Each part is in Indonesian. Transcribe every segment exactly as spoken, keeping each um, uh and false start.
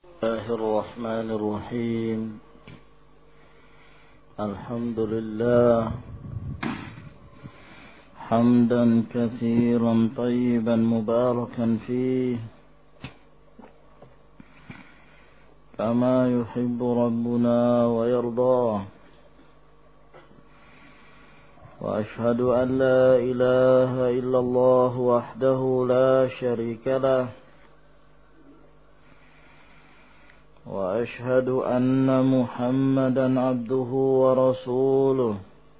الله الرحمن الرحيم. الحمد لله حمدا كثيرا طيبا مباركا فيه كما يحب ربنا ويرضاه. وأشهد أن لا إله إلا الله وحده لا شريك له، وأشهد أن محمدا عبده ورسوله،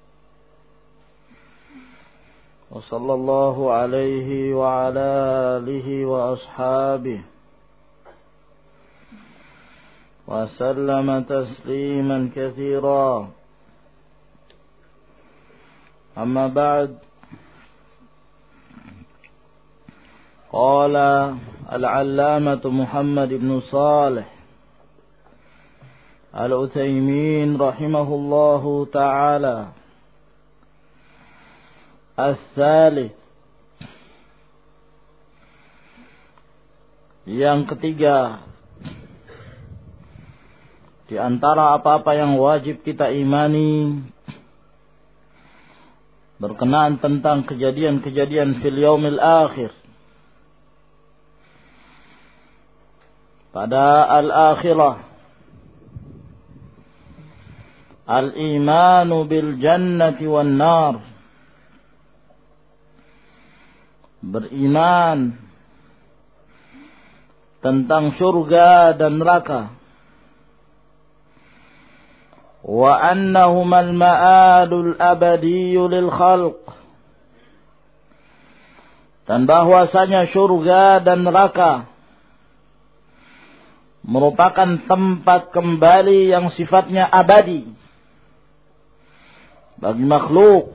وصلى الله عليه وعلى آله وأصحابه وسلم تسليما كثيرا. أما بعد، قال العلامة محمد بن صالح العثيمين رحمه الله تعالى: الثالث، yang ketiga di antara apa-apa yang wajib kita imani berkenaan tentang kejadian-kejadian fil yaumil akhir, pada al-akhirah, al-imanu bil jannati wan nar, beriman tentang surga dan neraka, wa annahuma al-ma'adul abadiyyu lil khalq, dan bahwasanya surga dan neraka merupakan tempat kembali yang sifatnya abadi bagi makhluk.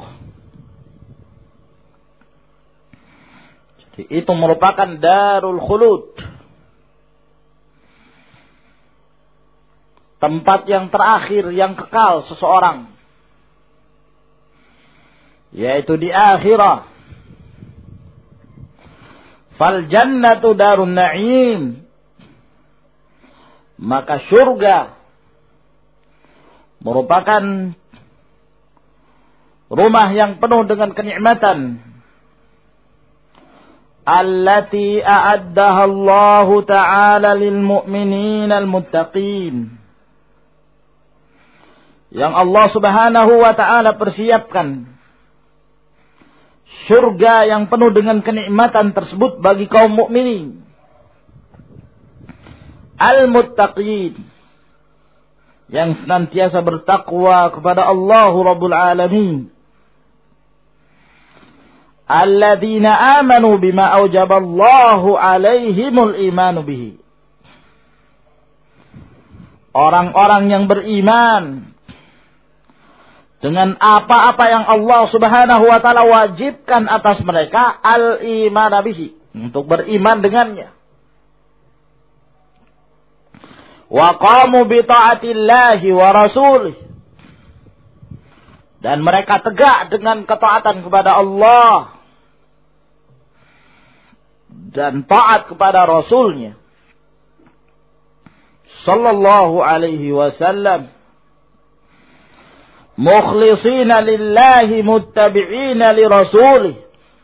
Jadi itu merupakan darul khulud, tempat yang terakhir yang kekal seseorang, yaitu di akhirah. Fal jannatu darun na'im, maka surga merupakan rumah yang penuh dengan kenikmatan. Allati a'addaha Allah Ta'ala lil mu'minin al-muttaqin, yang Allah Subhanahu wa Ta'ala persiapkan surga yang penuh dengan kenikmatan tersebut bagi kaum mukminin al-muttaqin, yang senantiasa bertakwa kepada Allah Rabbul Alamin. Alladzina amanu bima aujaballahu alaihimul imanu bihi, orang-orang yang beriman dengan apa-apa yang Allah Subhanahu wa Ta'ala wajibkan atas mereka, al-iman bihi, untuk beriman dengannya. Wa qamu bi ta'atillahi wa rasulih, dan mereka tegak dengan ketaatan kepada Allah dan taat kepada Rasulnya sallallahu alaihi wasallam, mukhlisina lillahi muttabi'ina li rasulih,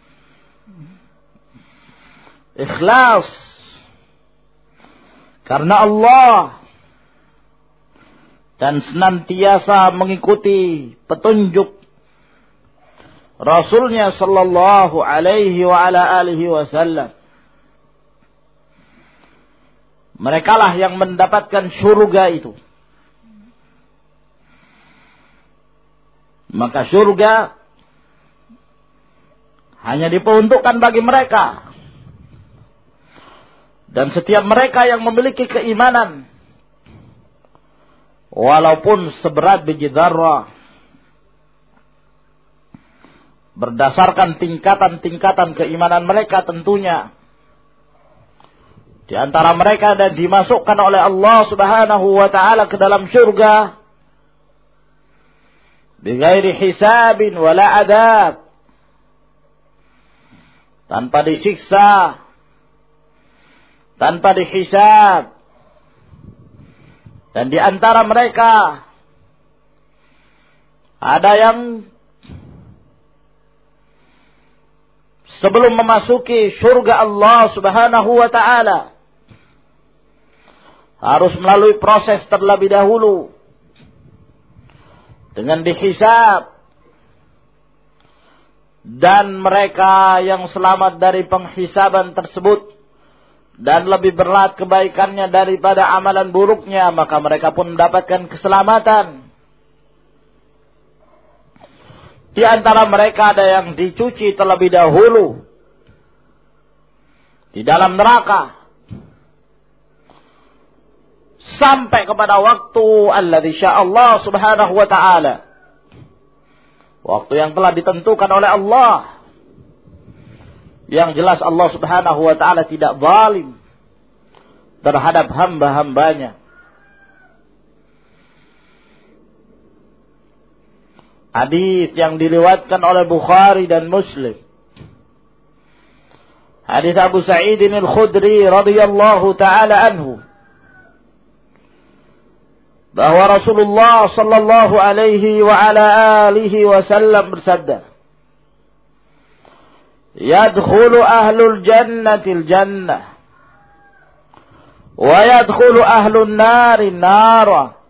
ikhlas karena Allah dan senantiasa mengikuti petunjuk Rasulnya sallallahu alaihi wa ala alihi wasallam. Merekalah yang mendapatkan surga itu. Maka surga hanya diperuntukkan bagi mereka, dan setiap mereka yang memiliki keimanan walaupun seberat biji dzarrah, berdasarkan tingkatan-tingkatan keimanan mereka tentunya. Di antara mereka dan dimasukkan oleh Allah Subhanahu wa Ta'ala ke dalam surga bighairi hisabin wala adab, tanpa disiksa, tanpa dihisab, Dan di antara mereka ada yang sebelum memasuki surga Allah Subhanahu wa ta'ala harus melalui proses terlebih dahulu dengan dihisab. Dan mereka yang selamat dari penghisaban tersebut dan lebih berat kebaikannya daripada amalan buruknya, maka mereka pun mendapatkan keselamatan. Di antara mereka ada yang dicuci terlebih dahulu di dalam neraka sampai kepada waktu alladzi sya'allah Subhanahu wa ta'ala, waktu yang telah ditentukan oleh Allah. Yang jelas Allah Subhanahu wa ta'ala tidak zalim terhadap hamba-hambanya. Hadis yang diriwayatkan oleh Bukhari dan Muslim, hadis Abu Sa'id al-Khudri radhiyallahu ta'ala anhu, bahwa Rasulullah sallallahu alaihi wa ala alihi wasallam bersabda, yadkhulu ahlul jannatil jannah wa yadkhulu ahlun nari nara,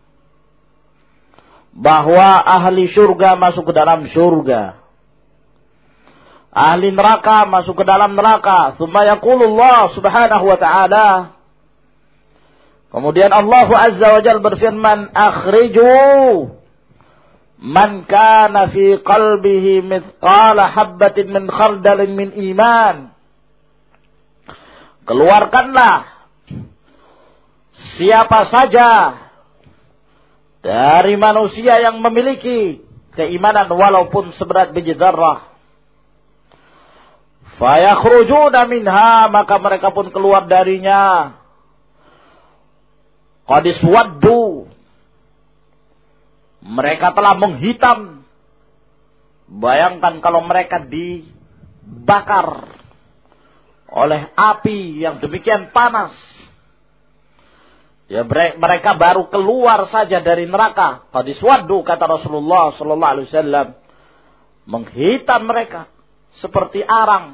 bahwa ahli surga masuk ke dalam surga, ahli neraka masuk ke dalam neraka. Tsumma yaqulullah subhanahu wa ta'ala, kemudian Allah Azza wa Jalla berfirman, akhriju man kana fi qalbihi mithqala habbatin min khardalin min iman. Keluarkanlah siapa saja dari manusia yang memiliki keimanan walaupun seberat biji dzarrah. Fayakhrujuna minha, maka mereka pun keluar darinya. Qad iswaddu, mereka telah menghitam. Bayangkan kalau mereka dibakar oleh api yang demikian panas. Ya, mereka baru keluar saja dari neraka. Qad iswaddu, kata Rasulullah sallallahu alaihi wasallam, menghitam mereka seperti arang.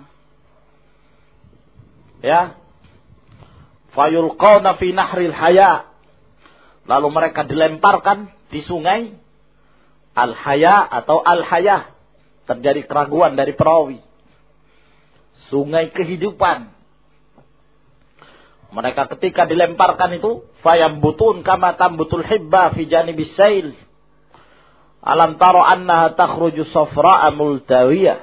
Ya. Fayulqawna fi nahril haya, lalu mereka dilemparkan di sungai Al-Haya atau Al-Hayah. Terjadi keraguan dari perawi. Sungai kehidupan. Mereka ketika dilemparkan itu, fayambutun kama tambutul hibba fi janibis sail. Alam taro annaha takhruju safra'a multawiyah.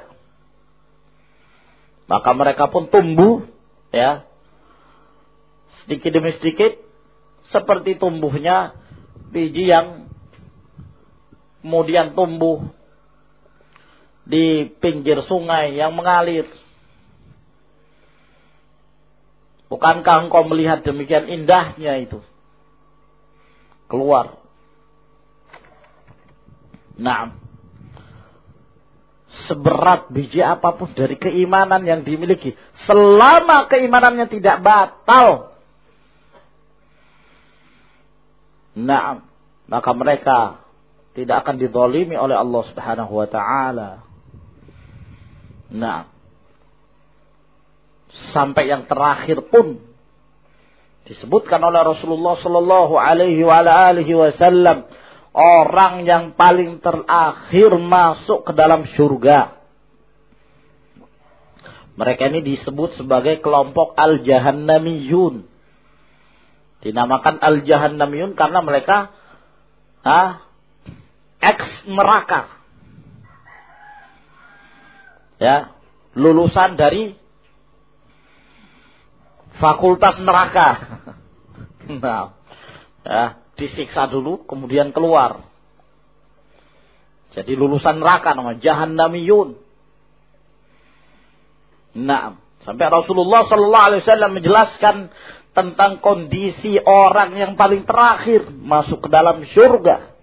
Maka mereka pun tumbuh, ya, sedikit demi sedikit, seperti tumbuhnya biji yang kemudian tumbuh di pinggir sungai yang mengalir. Bukankah engkau melihat demikian indahnya itu keluar? Nah, seberat biji apapun dari keimanan yang dimiliki, selama keimanannya tidak batal, nah, maka mereka tidak akan dizalimi oleh Allah Subhanahu wa ta'ala. Nah, sampai yang terakhir pun disebutkan oleh Rasulullah sallallahu alaihi wa alihi wasallam, orang yang paling terakhir masuk ke dalam surga. Mereka ini disebut sebagai kelompok al-jahannamiyun. Dinamakan al-jahannamiyun karena mereka ah, ex neraka. Ya, lulusan dari fakultas neraka. Nah, ya, disiksa dulu kemudian keluar. Jadi lulusan neraka namanya jahannamiyun. Nah, sampai Rasulullah sallallahu alaihi wasallam menjelaskan tentang kondisi orang yang paling terakhir masuk ke dalam surga.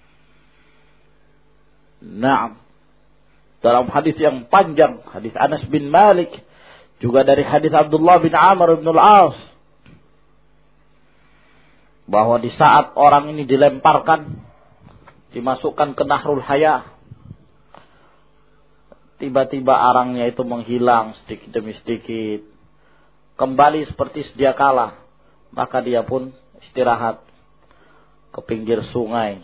Nah, dalam hadis yang panjang, hadis Anas bin Malik, juga dari hadis Abdullah bin Amr bin al-As, bahwa di saat orang ini dilemparkan, dimasukkan ke Nahrul Hayah, tiba-tiba arangnya itu menghilang sedikit demi sedikit, kembali seperti sedia kala, maka dia pun istirahat ke pinggir sungai.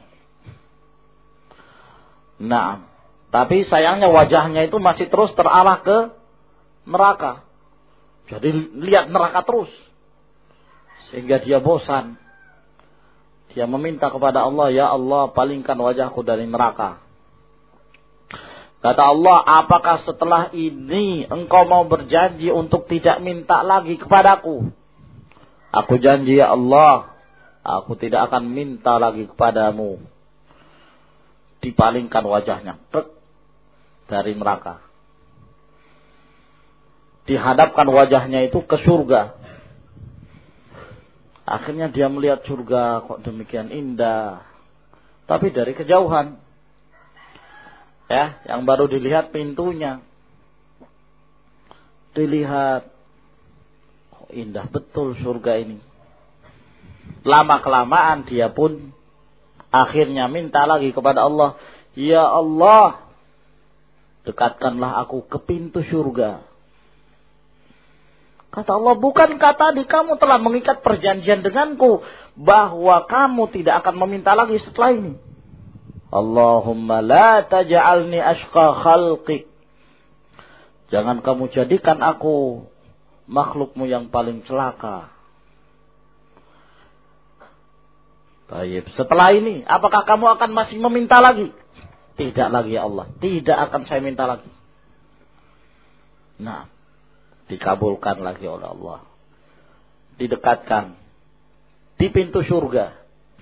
Nah, tapi sayangnya wajahnya itu masih terus terarah ke neraka. Jadi lihat neraka terus, sehingga dia bosan. Dia meminta kepada Allah, ya Allah, palingkan wajahku dari neraka. Kata Allah, apakah setelah ini engkau mau berjanji untuk tidak minta lagi kepadaku? Aku janji, ya Allah, aku tidak akan minta lagi kepadamu. Dipalingkan wajahnya dari neraka. Dihadapkan wajahnya itu ke surga. Akhirnya dia melihat surga, kok demikian indah. Tapi dari kejauhan. Ya, yang baru dilihat pintunya. Dilihat, kok indah betul surga ini. Lama-kelamaan dia pun akhirnya minta lagi kepada Allah, ya Allah, dekatkanlah aku ke pintu surga. Kata Allah, bukankah tadi kamu telah mengikat perjanjian denganku bahwa kamu tidak akan meminta lagi setelah ini? Allahumma la taj'alni ashqa khalqik. Jangan kamu jadikan aku makhlukmu yang paling celaka. Baik, setelah ini apakah kamu akan masih meminta lagi? Tidak lagi ya Allah, tidak akan saya minta lagi. Nah, dikabulkan lagi oleh Allah. Didekatkan di pintu surga.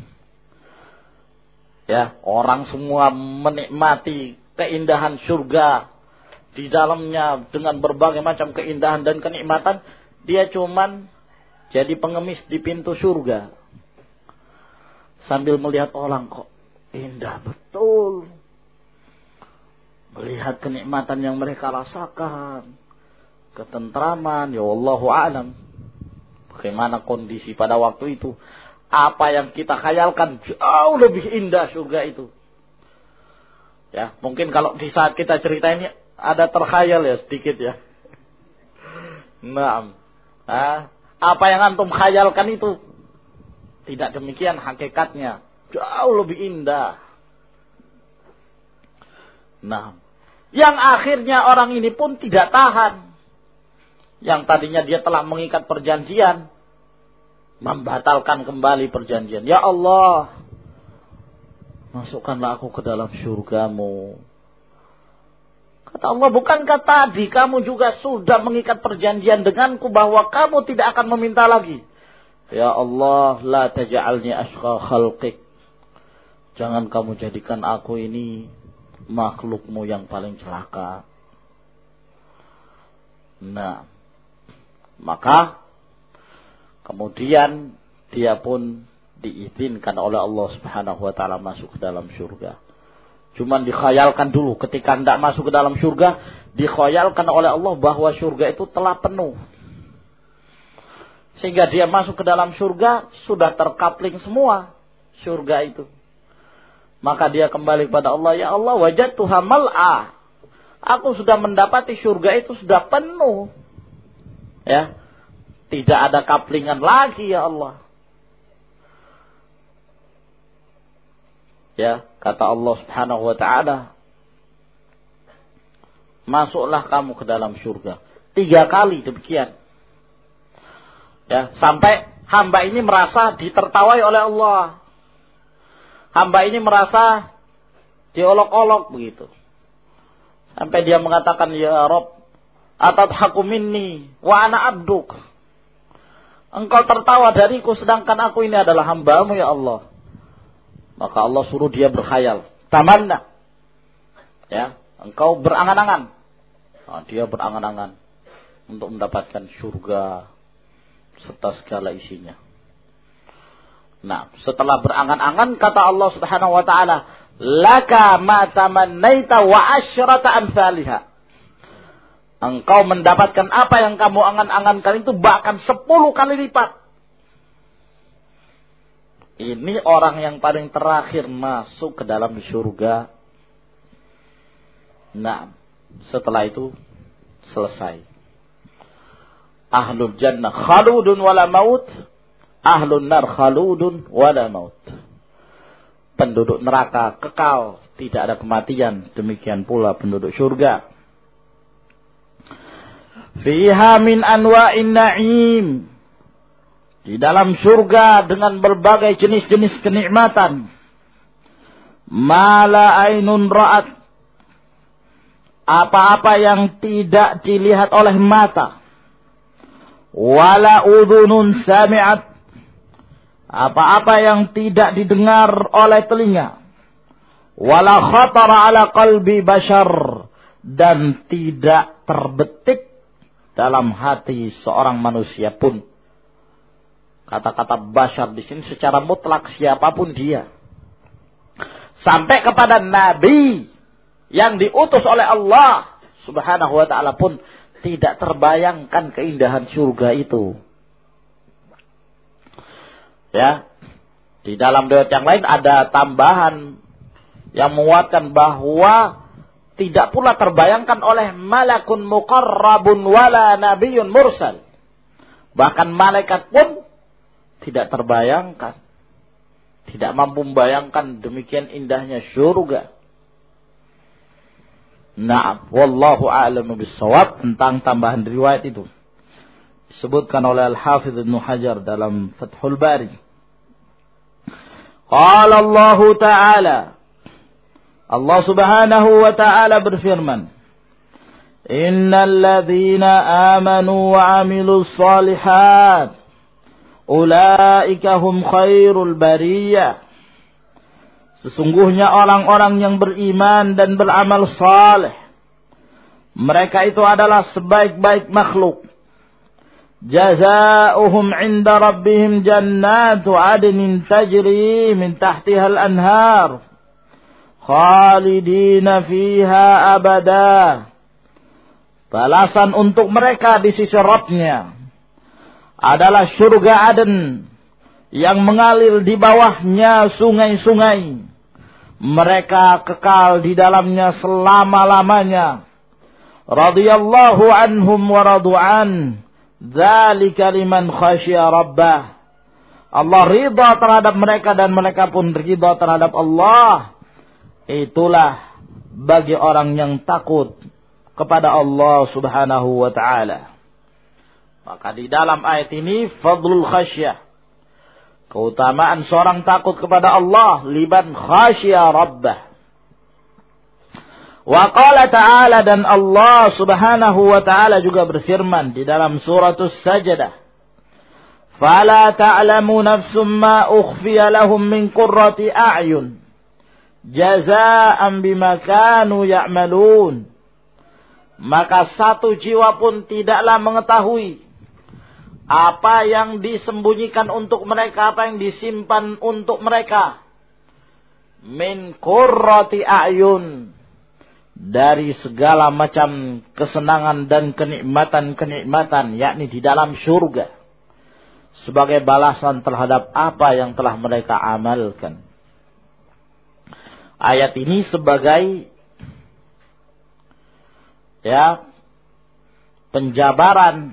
Ya, orang semua menikmati keindahan surga. Di dalamnya dengan berbagai macam keindahan dan kenikmatan, dia cuman jadi pengemis di pintu surga. Sambil melihat orang, kok indah betul. Melihat kenikmatan yang mereka rasakan, ketentraman, ya wallahu a'lam. Bagaimana kondisi pada waktu itu? Apa yang kita khayalkan jauh lebih indah surga itu. Ya, mungkin kalau di saat kita cerita ini ada terkhayal ya sedikit ya. Nah, ah, apa yang antum khayalkan itu tidak demikian hakikatnya, jauh lebih indah. Nah, yang akhirnya orang ini pun tidak tahan. Yang tadinya dia telah mengikat perjanjian, membatalkan kembali perjanjian. Ya Allah, masukkanlah aku ke dalam surgamu. Kata Allah, bukankah tadi kamu juga sudah mengikat perjanjian denganku bahwa kamu tidak akan meminta lagi? Ya Allah, la taj'alni ashqa khalqik. Jangan kamu jadikan aku ini makhlukmu yang paling celaka. Nah, maka kemudian dia pun diizinkan oleh Allah Subhanahu wa taala masuk ke dalam surga. Cuman dikhayalkan dulu ketika hendak masuk ke dalam surga, dikhayalkan oleh Allah bahwa surga itu telah penuh. Sehingga dia masuk ke dalam surga sudah terkapling semua surga itu. Maka dia kembali kepada Allah, ya Allah, wajadtuha mal'a. Aku sudah mendapati surga itu sudah penuh. Ya, tidak ada kaplingan lagi ya Allah. Ya, kata Allah Subhanahu wa taala, masuklah kamu ke dalam surga. Tiga kali demikian. Ya, sampai hamba ini merasa ditertawai oleh Allah. Hamba ini merasa diolok-olok begitu. Sampai dia mengatakan, ya Rabb, atadhaku minni wa ana abduk. Engkau tertawa dariku sedangkan aku ini adalah hambamu ya Allah. Maka Allah suruh dia berkhayal. Tamanna. Ya, engkau berangan-angan. Nah, dia berangan-angan untuk mendapatkan surga serta segala isinya. Nah, setelah berangan-angan kata Allah Subhanahu wa taala, laka ma tamannaita wa asyrata amsalha. Engkau mendapatkan apa yang kamu angan-angankan itu bahkan sepuluh kali lipat. Ini orang yang paling terakhir masuk ke dalam surga. Nah, setelah itu selesai. Ahlul jannah khaludun wala maut, ahlun nar khaludun wala maut. Penduduk neraka kekal, tidak ada kematian. Demikian pula penduduk surga. Fiha min anwa'in na'im. Di dalam surga dengan berbagai jenis-jenis kenikmatan. Mala ainun ra'at. Apa-apa yang tidak dilihat oleh mata. Wala udhunun sami'at. Apa-apa yang tidak didengar oleh telinga. Wala khatara ala qalbi bashar. Dan tidak terbetik dalam hati seorang manusia pun. Kata-kata bashar di sini secara mutlak siapapun dia. Sampai kepada Nabi yang diutus oleh Allah Subhanahu wa ta'ala pun tidak terbayangkan keindahan surga itu. Ya, di dalam riwayat yang lain ada tambahan yang menguatkan bahwa tidak pula terbayangkan oleh malakun muqarrabun wala nabiyyun mursal. Bahkan malaikat pun tidak terbayangkan, tidak mampu membayangkan demikian indahnya surga. Nah, wallahu a'lamu bis-shawab tentang tambahan riwayat itu. Disebutkan oleh Al-Hafidz Ibnu Hajar dalam Fathul Bari. Qala Allah Ta'ala, Allah Subhanahu wa Ta'ala berfirman, Innal ladzina amanu wa 'amilus shalihat ulaika hum khairul bariyah. Sesungguhnya orang-orang yang beriman dan beramal saleh, mereka itu adalah sebaik-baik makhluk. Jazaohum 'inda rabbihim jannatu 'adnin tajri min tahtiha al-anhar khalidina fiha abada. Balasan untuk mereka di sisi Rabb-Nya adalah surga Aden yang mengalir di bawahnya sungai-sungai. Mereka kekal di dalamnya selama-lamanya. Radhiyallahu anhum wa radu'an. Dzalika liman khasyiya rabbah. Allah ridha terhadap mereka dan mereka pun ridha terhadap Allah. Itulah bagi orang yang takut kepada Allah Subhanahu wa ta'ala. Maka di dalam ayat ini fadlul khasyah, keutamaan seorang takut kepada Allah, liban khasyiya rabbah. Wa qala ta'ala, dan Allah Subhanahu wa ta'ala juga berfirman di dalam surat As-Sajdah, Fala ta'lamu nafsum ma ukhfiya lahum min qurrati a'yun jazaa'an bima kanu ya'malun. Maka satu jiwa pun tidaklah mengetahui apa yang disembunyikan untuk mereka, apa yang disimpan untuk mereka. Min qurrati a'yun, dari segala macam kesenangan dan kenikmatan-kenikmatan, yakni di dalam surga, sebagai balasan terhadap apa yang telah mereka amalkan. Ayat ini sebagai ya penjabaran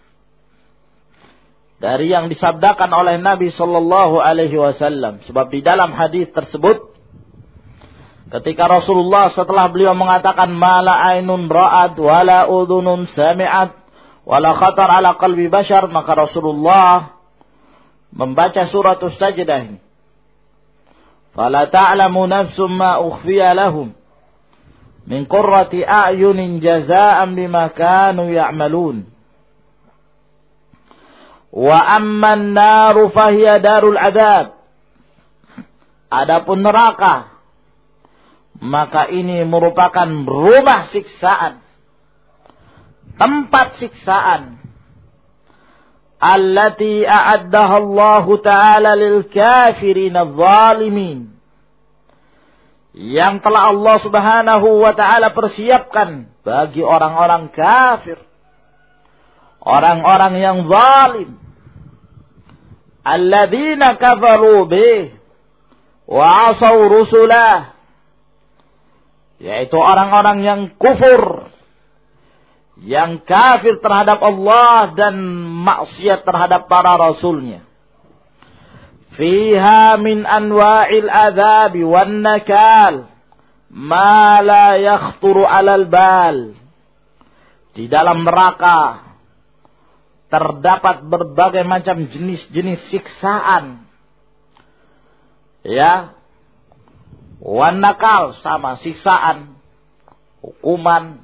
dari yang disabdakan oleh Nabi sallallahu alaihi wasallam. Sebab di dalam hadis tersebut, ketika Rasulullah setelah beliau mengatakan mala ainun ra'at wala udhunun sami'at wala khatar ala qalbi bashar, maka Rasulullah membaca surat As-Sajdah ini. Fala ta'lamu nafsum ma ukhfiya lahum min qurrati a'yunin jazaa'an bima kanu ya'malun. Wa amman naru fahiya darul adab. Adapun neraka, maka ini merupakan rumah siksaan, tempat siksaan. Allati a'addaha Allah Ta'ala lil kafirin adh-dhalimin, yang telah Allah Subhanahu wa ta'ala persiapkan bagi orang-orang kafir, orang-orang yang zalim. alladzina kafaru bih wa asaw rusulah, yaitu orang-orang yang kufur, yang kafir terhadap Allah dan maksiat terhadap para rasulnya. Fiha min anwa'il adzabi wan nakal ma la yakhturu 'alal bal. Di dalam neraka terdapat berbagai macam jenis-jenis siksaan. Ya. Wan nakal sama siksaan, hukuman.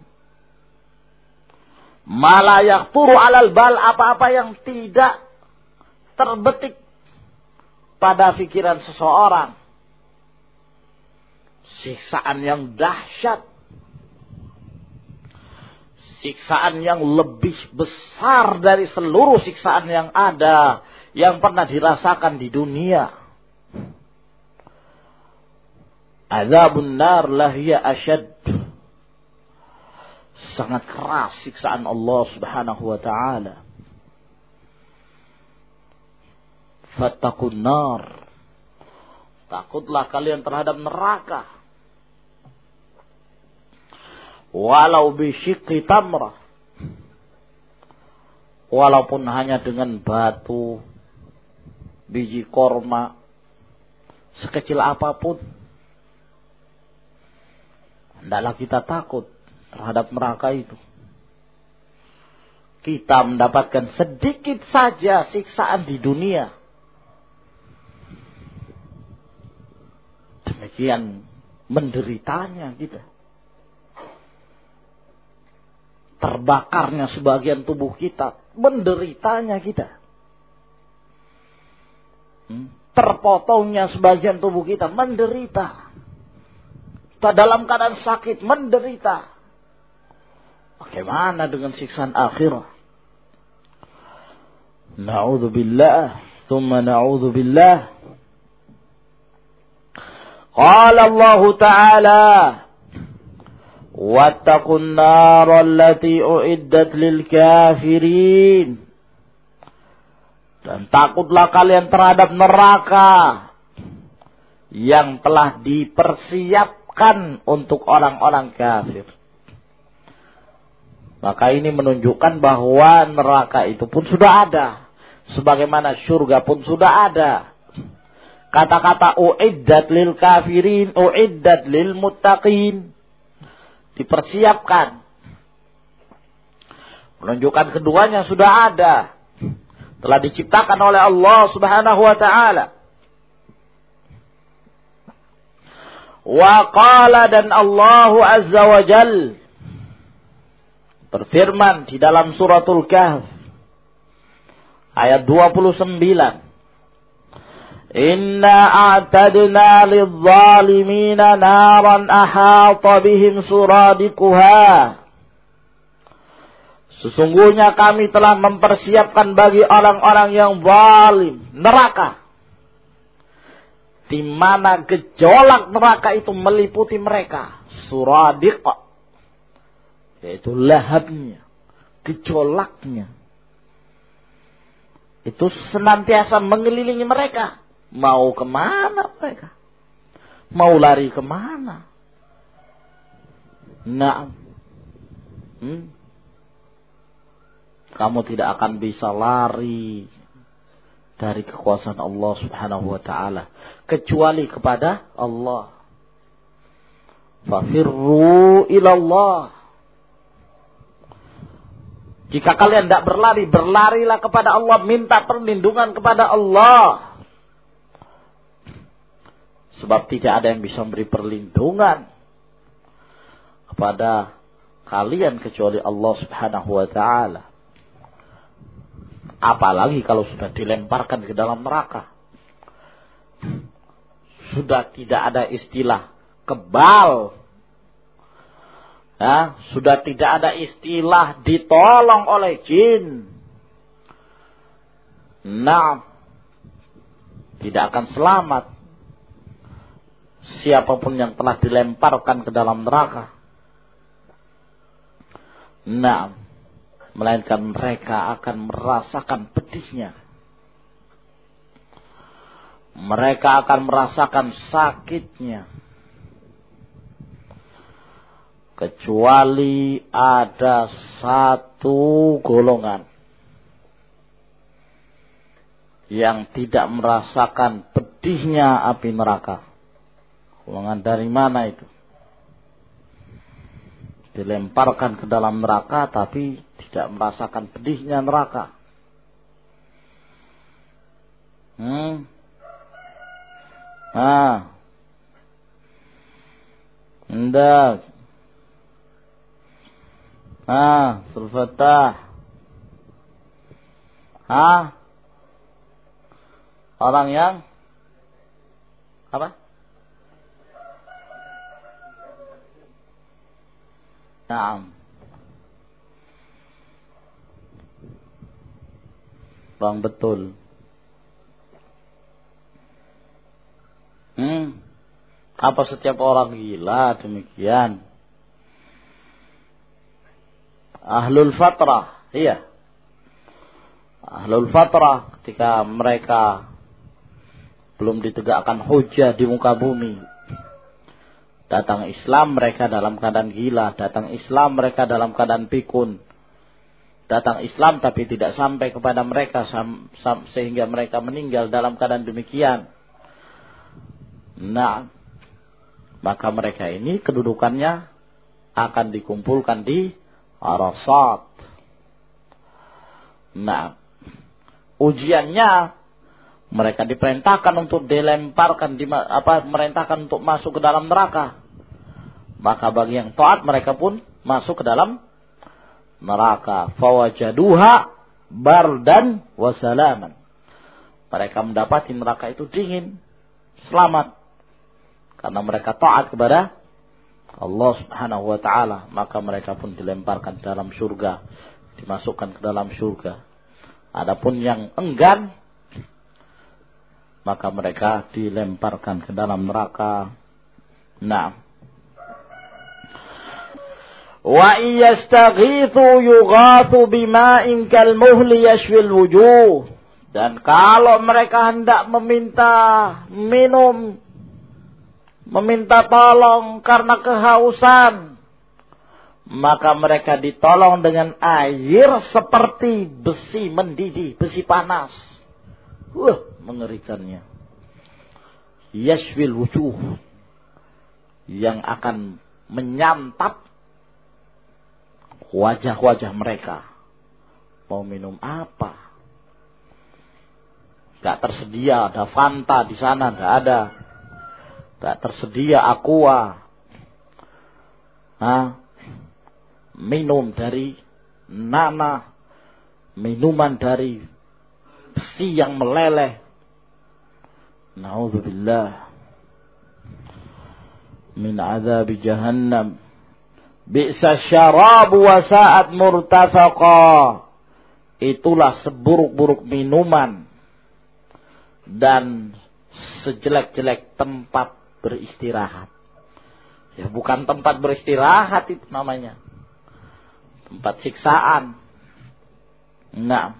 Ma la yakhturu 'alal bal, apa-apa yang tidak terbetik pada pikiran seseorang. Siksaan yang dahsyat. Siksaan yang lebih besar dari seluruh siksaan yang ada, yang pernah dirasakan di dunia. Azabun nar lahiya asyad. Sangat keras siksaan Allah subhanahu wa ta'ala. Fattaqun nar. Takutlah kalian terhadap neraka. Walau bisyikki tamrah. Walaupun hanya dengan batu, biji korma, sekecil apapun. Hendaklah kita takut terhadap neraka itu. Kita mendapatkan sedikit saja siksaan di dunia. Demikian menderitanya kita. Terbakarnya sebagian tubuh kita, menderitanya kita. Terpotongnya sebagian tubuh kita, menderita. Kita dalam keadaan sakit, menderita. Bagaimana dengan siksaan akhirat? Na'udzubillah, thumma na'udzubillah. Qala Allah Ta'ala, wattaqun nar allati uiddat lil kafirin. Dan takutlah kalian terhadap neraka yang telah dipersiapkan untuk orang-orang kafir. Maka ini menunjukkan bahwa neraka itu pun sudah ada. Sebagaimana surga pun sudah ada. Kata-kata uiddat lil kafirin, uiddat lil muttaqin. Dipersiapkan. Menunjukkan keduanya sudah ada. Telah diciptakan oleh Allah subhanahu wa ta'ala. Wa qala, dan Allah azza wa jal berfirman di dalam suratul Kahf ayat dua puluh sembilan. Inna a'tadna lidh-dhalimina naran ahata bihim suradikuha. Sesungguhnya kami telah mempersiapkan bagi orang-orang yang zalim neraka, di mana gejolak neraka itu meliputi mereka. Suradiq, yaitu lahapnya, gejolaknya. Itu senantiasa mengelilingi mereka. Mau kemana mereka? Mau lari kemana? Nah, hmm? Kamu tidak akan bisa lari dari kekuasaan Allah subhanahu wa ta'ala. Kecuali kepada Allah. Fafirru ilallah. Jika kalian tidak berlari, berlarilah kepada Allah. Minta perlindungan kepada Allah. Sebab tidak ada yang bisa memberi perlindungan kepada kalian kecuali Allah subhanahu wa ta'ala. Apalagi kalau sudah dilemparkan ke dalam neraka. Sudah tidak ada istilah kebal. Ya, sudah tidak ada istilah ditolong oleh jin. Nah, tidak akan selamat siapapun yang telah dilemparkan ke dalam neraka. Nah, melainkan mereka akan merasakan pedihnya. mereka akan merasakan sakitnya. Kecuali ada satu golongan yang tidak merasakan pedihnya api neraka. Golongan dari mana itu? Dilemparkan ke dalam neraka tapi tidak merasakan pedihnya neraka. Hmm. Ah. Hendak. Ah, Sulfatah. Ah. Orang yang apa? Naam. Bang betul. Hmm. Apa setiap orang gila demikian? Ahlul fatrah, iya. Ahlul fatrah ketika mereka belum ditegakkan hujjah di muka bumi, datang Islam mereka dalam keadaan gila, datang Islam mereka dalam keadaan pikun, datang Islam tapi tidak sampai kepada mereka sehingga mereka meninggal dalam keadaan demikian. Nah, maka mereka ini kedudukannya akan dikumpulkan di Arasat. Nah, ujiannya mereka diperintahkan untuk dilemparkan, di, apa, merintahkan untuk masuk ke dalam neraka. Maka bagi yang taat mereka pun masuk ke dalam neraka. Fawajaduha bardan wa salaman. Mereka mendapati neraka itu dingin, selamat. Karena mereka taat kepada Allah Subhanahu wa taala, maka mereka pun dilemparkan ke dalam surga, dimasukkan ke dalam surga. Adapun yang enggan, maka mereka dilemparkan ke dalam neraka. Nah, wa iyastaghithu yughathu bima'in kalmuhli yashwil wujuh. Dan kalau mereka hendak meminta minum, meminta tolong karena kehausan, maka mereka ditolong dengan air seperti besi mendidih, besi panas. Wah, mengerikannya. Yashwil wujuh, yang akan menyantap wajah-wajah mereka. Mau minum apa? Gak tersedia, ada Fanta di sana, gak ada. Gak tersedia Aqua. Hah? Minum dari nanah, minuman dari besi yang meleleh. Na'udzubillah min azab jahannam. Bi'sa syarabu wa sa'at murtafaqa. Itulah seburuk-buruk minuman dan sejelek-jelek tempat beristirahat. Ya, bukan tempat beristirahat itu namanya. Tempat siksaan. Nah.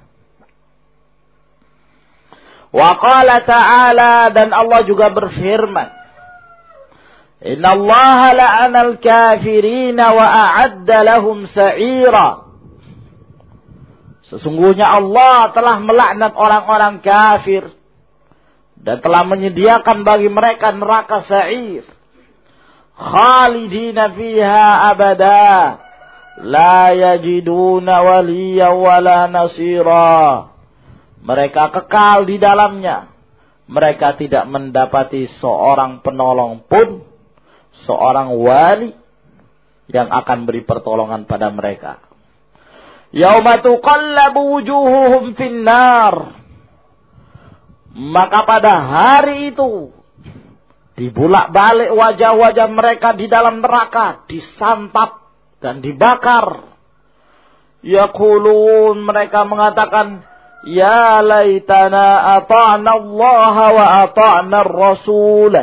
Wa qala ta'ala, dan Allah juga berfirman, Inna Allah la'ana al-kafirina wa a'adda lahum sa'ira. Sesungguhnya Allah telah melaknat orang-orang kafir dan telah menyediakan bagi mereka neraka sa'ir. Khalidina fiha abada. La yajiduna waliya wala nasira. Mereka kekal di dalamnya. Mereka tidak mendapati seorang penolong pun, seorang wali yang akan beri pertolongan pada mereka. Yauma tuqallabu wujuhuhum finnar. Maka pada hari itu dibulak-balik wajah-wajah mereka di dalam neraka, disantap dan dibakar. Yaqulun, mereka mengatakan, ya laitana ata'na Allah wa ata'na ar-rasul.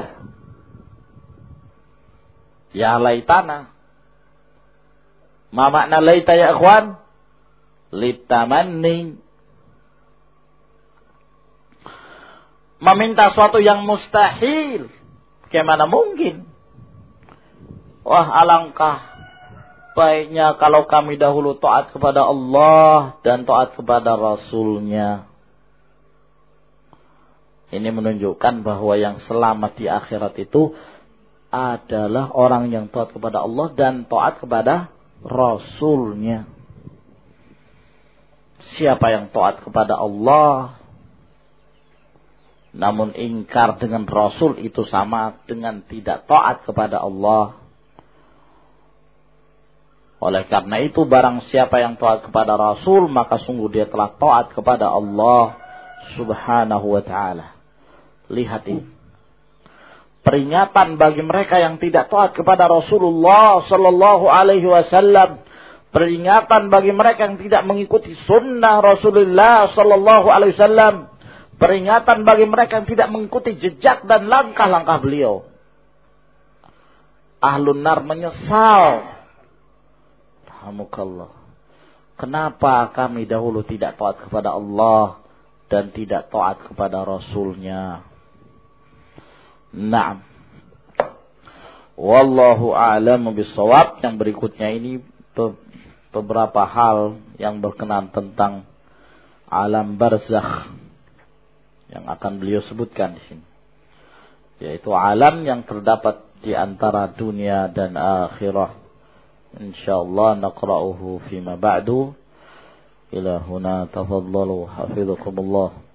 Ya laitana. Ma makna laita ya ikhwan? Litamanni. meminta suatu yang mustahil. Bagaimana mungkin? Wah, alangkah baiknya kalau kami dahulu taat kepada Allah dan taat kepada Rasul-Nya. Ini menunjukkan bahwa yang selamat di akhirat itu adalah orang yang taat kepada Allah dan taat kepada Rasul-Nya. Siapa yang taat kepada Allah namun ingkar dengan Rasul, itu sama dengan tidak taat kepada Allah. Oleh karena itu, barang siapa yang taat kepada Rasul, maka sungguh dia telah taat kepada Allah Subhanahu wa ta'ala. Lihat ini. Peringatan bagi mereka yang tidak taat kepada Rasulullah sallallahu alaihi wasallam. Peringatan bagi mereka yang tidak mengikuti sunnah Rasulullah sallallahu alaihi wasallam. Peringatan bagi mereka yang tidak mengikuti jejak dan langkah-langkah beliau. Ahlun nar menyesal. Alhamdulillah. Kenapa kami dahulu tidak taat kepada Allah dan tidak taat kepada Rasul-Nya? Naam. Wallahu a'lamu bissawab. Yang berikutnya ini beberapa hal yang berkenaan tentang alam barzakh yang akan beliau sebutkan di sini, yaitu alam yang terdapat di antara dunia dan akhirah. Insyaallah naqra'uhu fima ba'du. Ila huna tafaddalu hafizakumullah.